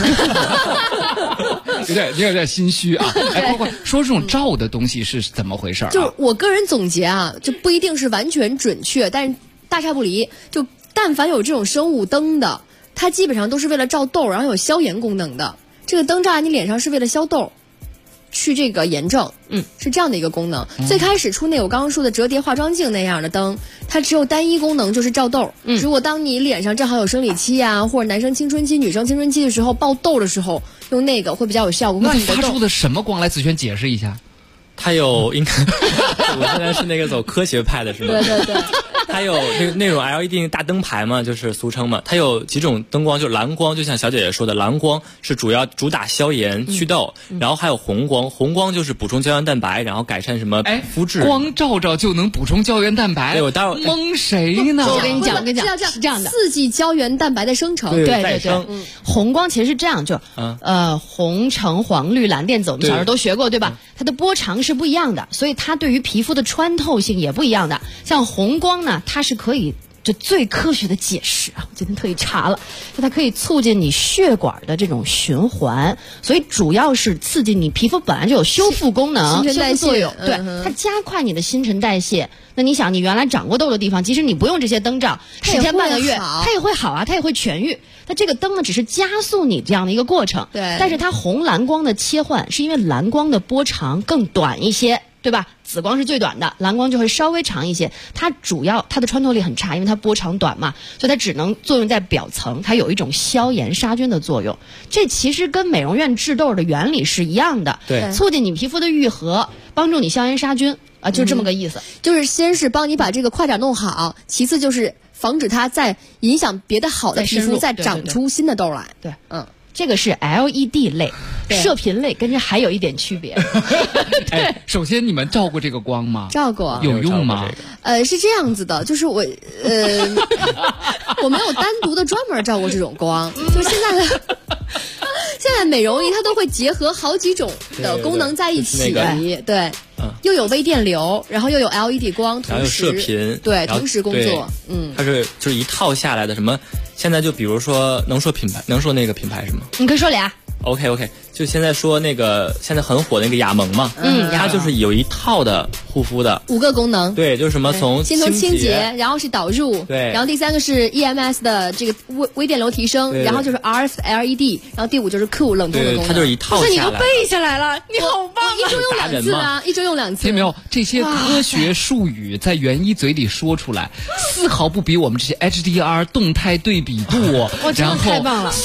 Speaker 16: 有点心虚啊！快说这种照的东西是怎么回事啊？
Speaker 17: 就我个人总结啊，就不一定是完全准确，但是大差不离。就但凡有这种生物灯的，它基本上都是为了照痘，然后有消炎功能的。这个灯照在你脸上是为了消痘，去这个炎症，是这样的一个功能。最开始出那我刚刚说的折叠化妆镜那样的灯，它只有单一功能，就是照痘。如果当你脸上正好有生理期啊，或者男生青春期、女生青春期的时候爆痘的时候，用那个会比较有效果。
Speaker 16: 那发出的什么光来？子轩解释一下。
Speaker 18: 它有应该，我现在是那个走科学派的是吗？
Speaker 17: 对。
Speaker 18: 它有那种 LED 大灯牌嘛，就是俗称嘛。它有几种灯光，就是蓝光，就像小姐姐说的，蓝光是主打消炎祛痘，然后还有红光，红光就是补充胶原蛋白，然后改善什么肤质。
Speaker 16: 光照照就能补充胶原蛋白？
Speaker 18: 对，我待会儿
Speaker 16: 蒙谁呢？
Speaker 20: 我跟你讲，是这样的，
Speaker 17: 刺激胶原蛋白的生成。
Speaker 20: 对。红光其实是这样，就红橙黄绿蓝靛紫，我们小时候都学过，对吧？它的波长是不一样的，所以它对于皮肤的穿透性也不一样的。像红光呢，它是可以，这最科学的解释啊，我今天特意查了，就它可以促进你血管的这种循环，所以主要是刺激你皮肤本来就有修复功能、
Speaker 17: 新陈代谢
Speaker 20: 作用，对，它加快你的新陈代谢。那你想，你原来长过痘的地方，即使你不用这些灯罩，10天半个月，它也会好啊，它也会痊愈。它这个灯呢，只是加速你这样的一个过程。
Speaker 17: 对。
Speaker 20: 但是它红蓝光的切换，是因为蓝光的波长更短一些，对吧？紫光是最短的，蓝光就会稍微长一些。它主要它的穿透力很差，因为它波长短嘛，所以它只能作用在表层，它有一种消炎杀菌的作用。这其实跟美容院治痘的原理是一样的，
Speaker 18: 对，
Speaker 20: 促进你皮肤的愈合，帮助你消炎杀菌啊，就这么个意思。
Speaker 17: 就是先是帮你把这个快点弄好，其次就是防止它再影响别的好的皮肤再长出新的痘来。
Speaker 20: 对，这个是 LED 类，射频类跟这还有一点区别。
Speaker 16: 首先你们照过这个光吗？
Speaker 17: 照过。
Speaker 16: 有用吗？
Speaker 17: 是这样子的，就是我我没有单独的专门照过这种光，就是现在美容仪它都会结合好几种的功能在一起，对。又有微电流，然后又有 LED 光，
Speaker 18: 然后有射频，
Speaker 17: 对，同时工作，
Speaker 18: 它是就是一套下来的。什么？现在就比如说，能说品牌，能说那个品牌是吗？
Speaker 20: 你可以说俩。
Speaker 18: OK， 就现在说那个现在很火的那个雅萌嘛，它就是有一套的护肤的
Speaker 17: 5个功能，
Speaker 18: 对，就是什么
Speaker 17: 先从清洁，然后是导入，
Speaker 18: 对，
Speaker 17: 然后第3个是 EMS 的这个微电流提升，然后就是 RF LED， 然后第5就是 Cool 冷冻的功能，
Speaker 18: 它就是一套下来。
Speaker 20: 你都背下来了，你好棒！
Speaker 17: 一周用2次啊，一周用2次。
Speaker 16: 听没有？这些科学术语在元一嘴里说出来，丝毫不比我们这些 HDR 动态对比度，然后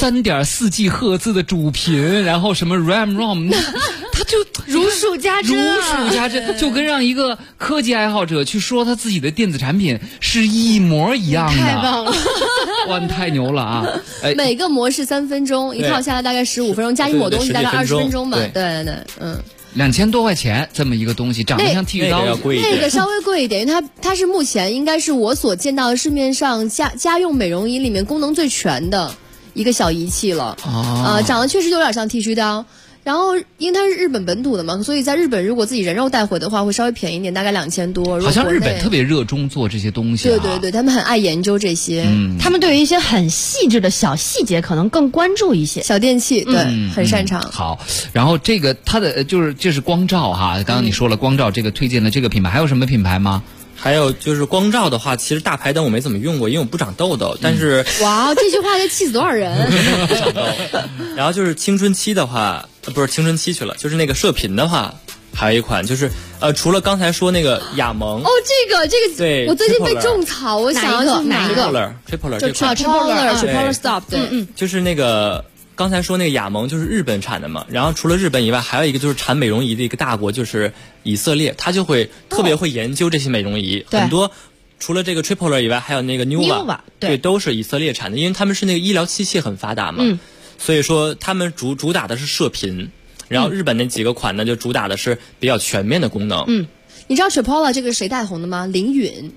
Speaker 16: 3.4G 赫兹的主频，然后什么 RAM，它就
Speaker 20: 如数家珍，
Speaker 16: 就跟让一个科技爱好者去说他自己的电子产品是一模一样的。
Speaker 20: 太棒了！
Speaker 16: 哇，太牛了啊！
Speaker 17: 每个模式3分钟，一套下来大概15分钟，加一抹东西大概20分钟吧。对，
Speaker 16: 2000多块钱这么一个东西，长得像剃须刀，
Speaker 17: 那个稍微贵一点，因为它是目前应该是我所见到的市面上家用美容仪里面功能最全的一个小仪器了。长得确实有点像剃须刀。然后，因为它是日本本土的嘛，所以在日本如果自己人肉带回的话，会稍微便宜一点，大概2000多。
Speaker 16: 好像日本特别热衷做这些东西。
Speaker 17: 对，他们很爱研究这些。
Speaker 20: 他们对于一些很细致的小细节可能更关注一些。
Speaker 17: 小电器，对，很擅长。
Speaker 16: 好，然后这个它的这是光照哈，刚刚你说了光照这个推荐的这个品牌，还有什么品牌吗？
Speaker 18: 还有就是光照的话，其实大牌灯我没怎么用过，因为我不长痘痘。但是
Speaker 17: 哇，这句话就气死多少人！
Speaker 18: 然后就是青春期的话，不是青春期去了，就是那个射频的话，还有一款就是除了刚才说那个雅萌
Speaker 17: 这个
Speaker 18: 对，
Speaker 17: 我最近被种草，我想要去
Speaker 20: 哪一个
Speaker 18: Tripolar
Speaker 17: 就 Tripolar Stop 对，
Speaker 18: 就是那个。刚才说那个雅萌就是日本产的嘛，然后除了日本以外，还有一个就是产美容仪的一个大国就是以色列，它就会特别会研究这些美容仪，很多除了这个 Tripolar 以外，还有那个 Nuva 对，都是以色列产的，因为他们是那个医疗器械很发达嘛，所以说他们主打的是射频，然后日本那几个款呢就主打的是比较全面的功能。
Speaker 17: 你知道 Tripolar 这个是谁带红的吗？林允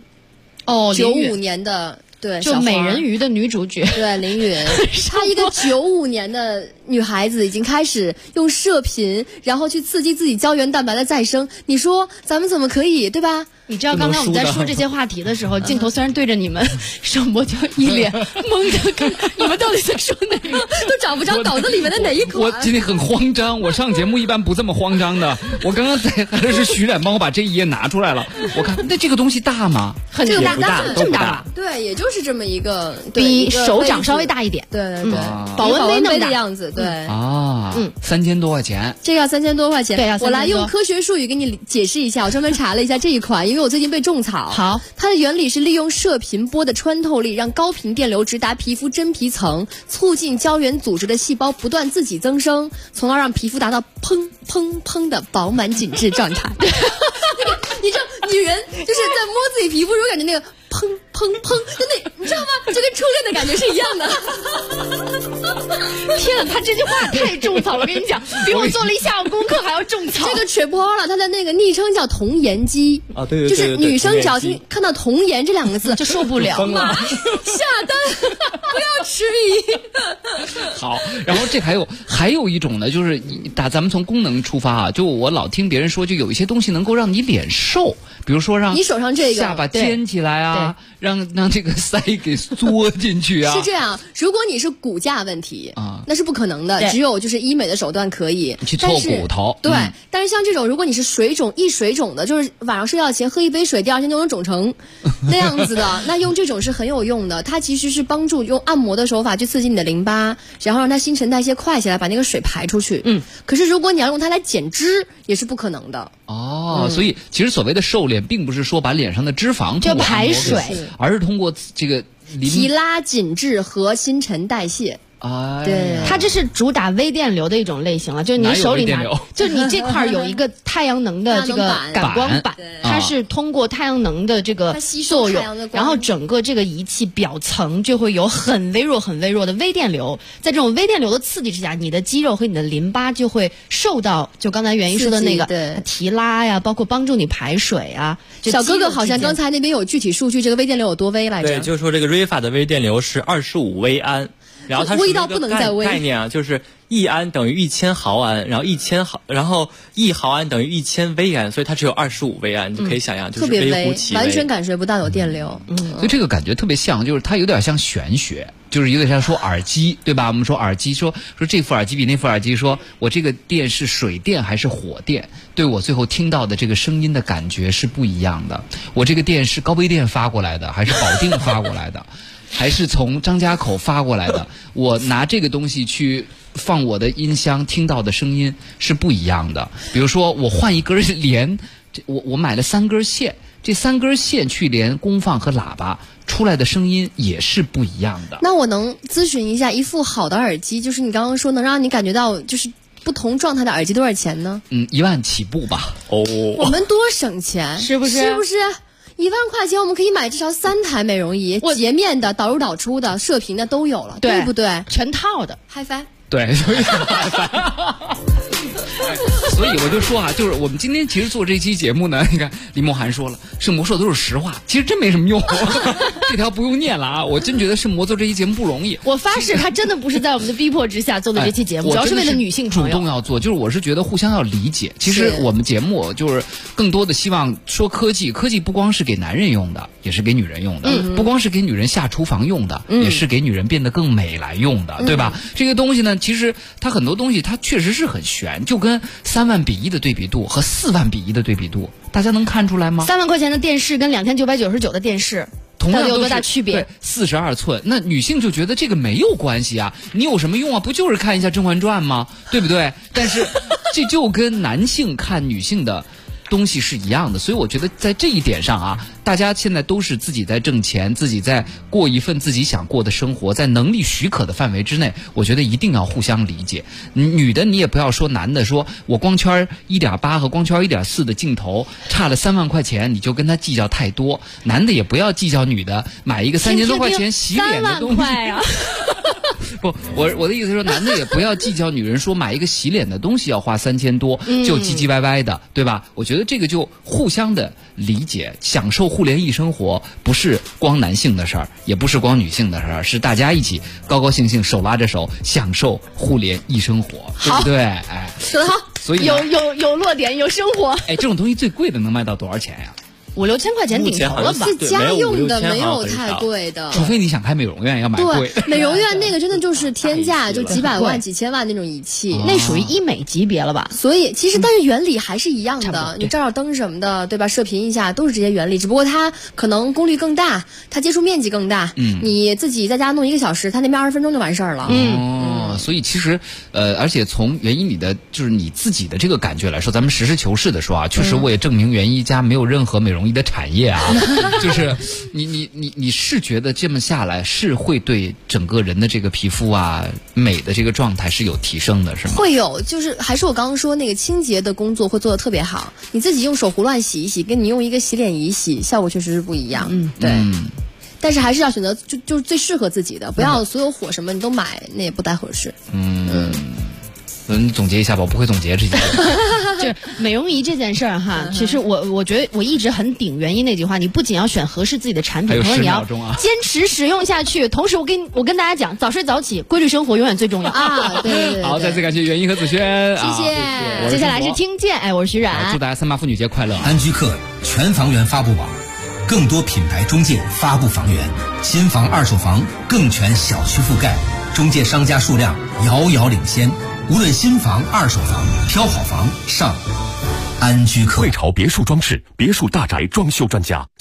Speaker 17: ，95年的。对，
Speaker 20: 就美人鱼的女主角，
Speaker 17: 对林允，她一个95年的女孩子已经开始用射频，然后去刺激自己胶原蛋白的再生。你说咱们怎么可以，对吧？
Speaker 20: 你知道刚才我们在说这些话题的时候，镜头虽然对着你们，沈博就一脸懵的看，你们到底在说哪个？
Speaker 17: 都找不着稿子里面的哪一款。
Speaker 16: 我今天很慌张，我上节目一般不这么慌张的。我刚刚还是徐冉帮我把这一页拿出来了，我看那这个东西大吗？
Speaker 17: 很大，
Speaker 20: 这么大吧？
Speaker 17: 对，也就是这么一个，
Speaker 20: 比手掌稍微大一点。
Speaker 17: 对，
Speaker 20: 保温杯
Speaker 17: 的样子。对
Speaker 16: ，3000多块钱，
Speaker 17: 这要3000多块钱。
Speaker 20: 对，
Speaker 17: 我来用科学术语给你解释一下。我专门查了一下这一款，因为我最近被种草。
Speaker 20: 好，
Speaker 17: 它的原理是利用射频波的穿透力，让高频电流直达皮肤真皮层，促进胶原组织的细胞不断自己增生，从而让皮肤达到砰砰砰的饱满紧致状态。你知道，女人就是在摸自己皮肤，如果感觉那个砰砰砰，就那，你知道吗？就跟初恋的感觉是一样的。
Speaker 20: 天哪，他这句话太种草了！我跟你讲，比我做了一下午功课还要种草。
Speaker 17: 这个 Tripolar 它的那个昵称叫童颜肌
Speaker 18: 啊，对，
Speaker 17: 就是女生只要看到童颜这2个字
Speaker 20: 就受不了，
Speaker 17: 妈下单，不要迟疑。
Speaker 16: 好，然后这还有一种呢，就是咱们从功能出发啊，就我老听别人说，就有一些东西能够让你脸瘦，比如说让
Speaker 17: 你手上这个
Speaker 16: 下巴尖起来啊，让这个腮给缩进去啊。
Speaker 17: 是这样，如果你是骨架问题啊，那是不可能的，只有就是医美的手段可以
Speaker 16: 去凑骨头。
Speaker 17: 对，但是像这种，如果你是水肿的，就是晚上睡觉前喝一杯水，第2天就能肿成那样子的，那用这种是很有用的。它其实是帮助用按摩的手法去刺激你的淋巴，然后让它新陈代谢快起来，把那个水排出去。可是如果你要用它来减脂，也是不可能的。
Speaker 16: 所以其实所谓的瘦脸，并不是说把脸上的脂肪
Speaker 20: 就排水，
Speaker 16: 而是通过这个
Speaker 17: 提拉紧致和新陈代谢。
Speaker 20: 对，它这是主打微电流的一种类型了，就是你手里拿，就是你这块有一个太阳能的这个感光板，它是通过太阳能的这个作用，然后整个这个仪器表层就会有很微弱的微电流，在这种微电流的刺激之下，你的肌肉和你的淋巴就会受到就刚才袁医说的那个提拉呀，包括帮助你排水啊。
Speaker 17: 小哥哥好像刚才那边有具体数据，这个微电流有多微来着？
Speaker 18: 对，就是说这个 Rifa 的微电流是25微安。然后它是一个概念啊，就是1安等于1000毫安，然后1毫安等于1000微安，所以它只有25微安，你就可以想象就是微乎其微，
Speaker 17: 完全感觉不到有电流。
Speaker 16: 所以这个感觉特别像，就是它有点像玄学，就是有点像说耳机，对吧？我们说耳机，说这副耳机比那副耳机，说我这个电是水电还是火电，对我最后听到的这个声音的感觉是不一样的。我这个电是高碑店发过来的，还是保定发过来的？还是从张家口发过来的，我拿这个东西去放我的音箱，听到的声音是不一样的。比如说我换一根连，我买了3根线，这3根线去连功放和喇叭，出来的声音也是不一样的。
Speaker 17: 那我能咨询一下，一副好的耳机，就是你刚刚说能让你感觉到就是不同状态的耳机多少钱呢
Speaker 16: ？1万起步吧。
Speaker 17: 我们多省钱，
Speaker 20: 是不是
Speaker 17: ？1万块钱我们可以买至少3台美容仪，洁面的、导入导出的、射频的都有了，对不对？
Speaker 20: 全套的
Speaker 17: ，HiFi。
Speaker 16: 对，所以所以我就说啊，就是我们今天其实做这期节目呢，你看李梦涵说了，圣魔说的都是实话，其实真没什么用。这条不用念了啊！我真觉得圣魔做这期节目不容易。
Speaker 20: 我发誓，他真的不是在我们的逼迫之下做的这期节目，主要是为了女性朋友。
Speaker 16: 主动要做，就是我是觉得互相要理解。其实我们节目就是更多的希望说科技不光是给男人用的，也是给女人用的；不光是给女人下厨房用的，也是给女人变得更美来用的，对吧？这个东西呢，其实它很多东西它确实是很悬，就跟3万比1的对比度和4万比1的对比度，大家能看出来吗
Speaker 20: ？3万块钱的电视跟2999的电视。
Speaker 16: 同样
Speaker 20: 有多大区别？
Speaker 16: 对，42寸。那女性就觉得这个没有关系啊，你有什么用啊？不就是看一下《甄嬛传》吗？对不对？但是这就跟男性看女性的东西是一样的，所以我觉得在这一点上啊，大家现在都是自己在挣钱，自己在过一份自己想过的生活，在能力许可的范围之内，我觉得一定要互相理解。女的你也不要说男的，说我光圈 1.8 和光圈 1.4 的镜头差了3万块钱，你就跟他计较太多。男的也不要计较女的买一个3000多块钱洗脸的东西。
Speaker 20: 3万块啊！
Speaker 16: 不，我的意思是说，男的也不要计较女人说买一个洗脸的东西要花3000多，就唧唧歪歪的，对吧？我觉得这个就互相的理解，享受互联易生活，不是光男性的事儿，也不是光女性的事儿，是大家一起高高兴兴手拉着手享受互联易生活，对不对？哎，
Speaker 20: 说得好，
Speaker 16: 所以
Speaker 20: 有落点，有生活。
Speaker 16: 哎，这种东西最贵的能卖到多少钱呀
Speaker 20: ？5、6千块钱顶头了吧？
Speaker 17: 是家用的，没有太贵的。
Speaker 16: 除非你想开美容院，要买贵。
Speaker 17: 对，美容院那个真的就是天价，就几百万、几千万那种仪器，
Speaker 20: 那属于医美级别了吧？
Speaker 17: 所以其实但是原理还是一样的，你照灯什么的，对吧？射频一下都是这些原理，只不过它可能功率更大，它接触面积更大。你自己在家弄1个小时，它那边20分钟就完事儿了。
Speaker 16: 所以其实而且从袁一你的就是你自己的这个感觉来说，咱们实事求是的说啊，确实我也证明袁一家没有任何美容仪的产业啊，就是你是觉得这么下来是会对整个人的这个皮肤啊美的这个状态是有提升的，是吗？
Speaker 17: 会有，就是还是我刚刚说那个清洁的工作会做得特别好，你自己用手胡乱洗一洗，跟你用一个洗脸仪洗，效果确实是不一样。对。但是还是要选择就是最适合自己的，不要所有火什么你都买，那也不太合适。
Speaker 16: 你总结一下吧，我不会总结这件事。
Speaker 20: 就是美容仪这件事儿哈，其实我觉得我一直很顶原因那句话，你不仅要选合适自己的产品，同时你要坚持使用下去。同时我跟大家讲，早睡早起，规律生活永远最重要
Speaker 17: 啊！对。
Speaker 16: 好，再次感谢袁一和子轩，
Speaker 17: 谢谢。
Speaker 20: 接下来是听见，哎，我是徐冉，
Speaker 16: 祝大家3·8妇女节快乐。
Speaker 21: 安居客全房源发布网。更多品牌中介发布房源，新房二手房更全小区覆盖，中介商家数量遥遥领先。无论新房二手房，挑好房上安居客。
Speaker 5: 汇潮别墅装饰，别墅大宅装修专家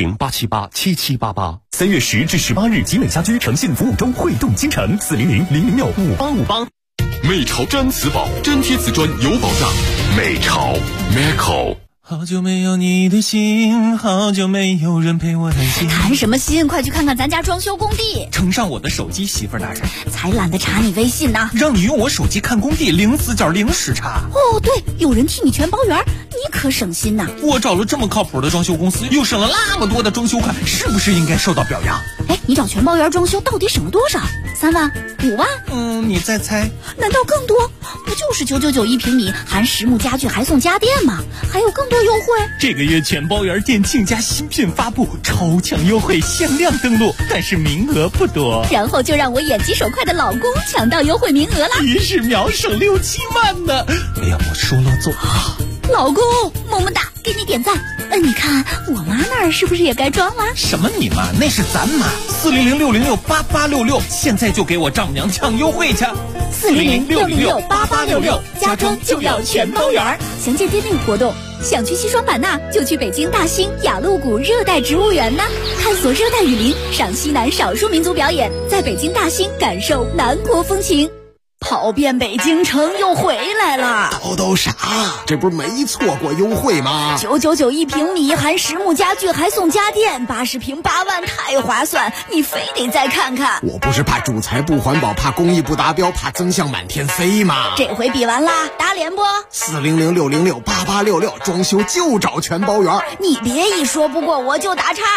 Speaker 5: ，400-878-7788。3月10至18日，集美家居诚信服务周汇动京城，400-006-5858。美潮毡瓷宝，粘贴瓷砖有保障。美潮 Meco。
Speaker 22: 好久没有你的心，好久没有人陪我谈心。
Speaker 4: 谈什么心？快去看看咱家装修工地。
Speaker 22: 呈上我的手机，媳妇儿大人。
Speaker 4: 才懒得查你微信呢。
Speaker 22: 让你用我手机看工地，零死角零时差。
Speaker 4: 哦，对，有人替你全包圆，你可省心呐。
Speaker 22: 我找了这么靠谱的装修公司，又省了那么多的装修款，是不是应该受到表扬？
Speaker 4: 哎，你找全包圆装修到底省了多少？3万、5万？
Speaker 22: 你再猜？
Speaker 4: 难道更多？不就是999一平米，含实木家具还送家电吗？还有更多优惠。
Speaker 22: 这个月全包圆店庆家新品发布，超强优惠，限量登录，但是名额不多。
Speaker 4: 然后就让我眼疾手快的老公抢到优惠名额了，
Speaker 22: 于是秒省6、7万呢。哎呀，我说了做。
Speaker 4: 老公，么么哒，给你点赞。你看我妈那儿是不是也该装了？
Speaker 22: 什么你妈？那是咱妈。400-606-8866，现在就给我丈母娘抢优惠去。
Speaker 4: 400-606-8866，家装就要全包圆。详见店内活动。想去西双版纳，就去北京大兴雅鹿谷热带植物园呢，探索热带雨林，赏西南少数民族表演，在北京大兴感受南国风情。跑遍北京城又回来了，
Speaker 23: 都啥？这不是没错过优惠吗
Speaker 4: ？999一平米，含实木家具还送家电，80平8万，太划算！你非得再看看。
Speaker 23: 我不是怕主材不环保，怕工艺不达标，怕增项满天飞吗？
Speaker 4: 这回比完啦，打脸不
Speaker 23: ？400-606-8866，装修就找全包圆。
Speaker 4: 你别一说不过我就打岔。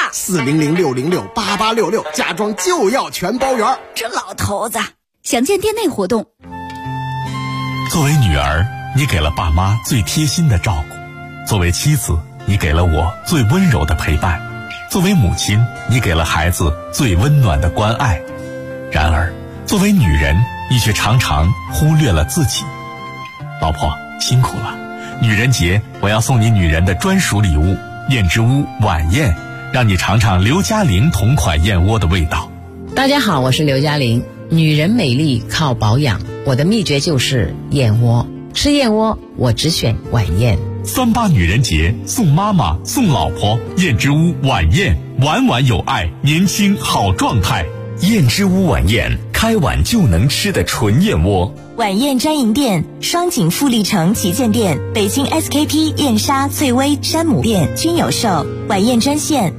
Speaker 23: 400-606-8866，家装就要全包圆。
Speaker 4: 这老头子。详见店内活动。
Speaker 19: 作为女儿， 你给了爸妈最贴心的照顾；作为妻子，你给了我最温柔的陪伴；作为母亲，你给了孩子最温暖的关爱。然而，作为女人，你却常常忽略了自己。老婆，辛苦了。女人节，我要送你女人的专属礼物——燕之屋晚宴，让你尝尝刘嘉玲同款燕窝的味道。
Speaker 11: 大家好，我是刘嘉玲。女人美丽靠保养，我的秘诀就是燕窝。吃燕窝，我只选晚宴。
Speaker 19: 38女人节，送妈妈，送老婆，燕之屋晚宴，晚晚有爱，年轻好状态。
Speaker 5: 燕之屋晚宴，开碗就能吃的纯燕窝。
Speaker 13: 晚宴专营店：双井富力城旗舰店、北京 SKP 燕莎、翠微、山姆店均有售。晚宴专线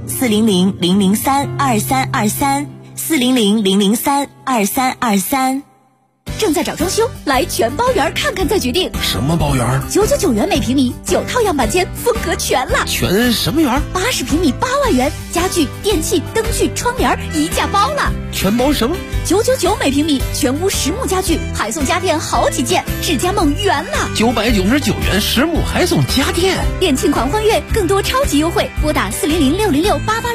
Speaker 13: ：400-003-2323，400-003-2323。
Speaker 4: 正在找装修，来全包园看看再决定。
Speaker 23: 什么包园
Speaker 4: ？999元每平米，9套样板间，风格全了。
Speaker 23: 全什么园
Speaker 4: ？80平米8万元，家具、电器、灯具、窗帘一价包了。
Speaker 23: 全包什么
Speaker 4: ？999每平米，全屋实木家具，还送家电好几件，智家梦圆了。
Speaker 23: 999元实木还送家电，
Speaker 4: 店庆狂欢月，更多超级优惠，拨打400-606-886。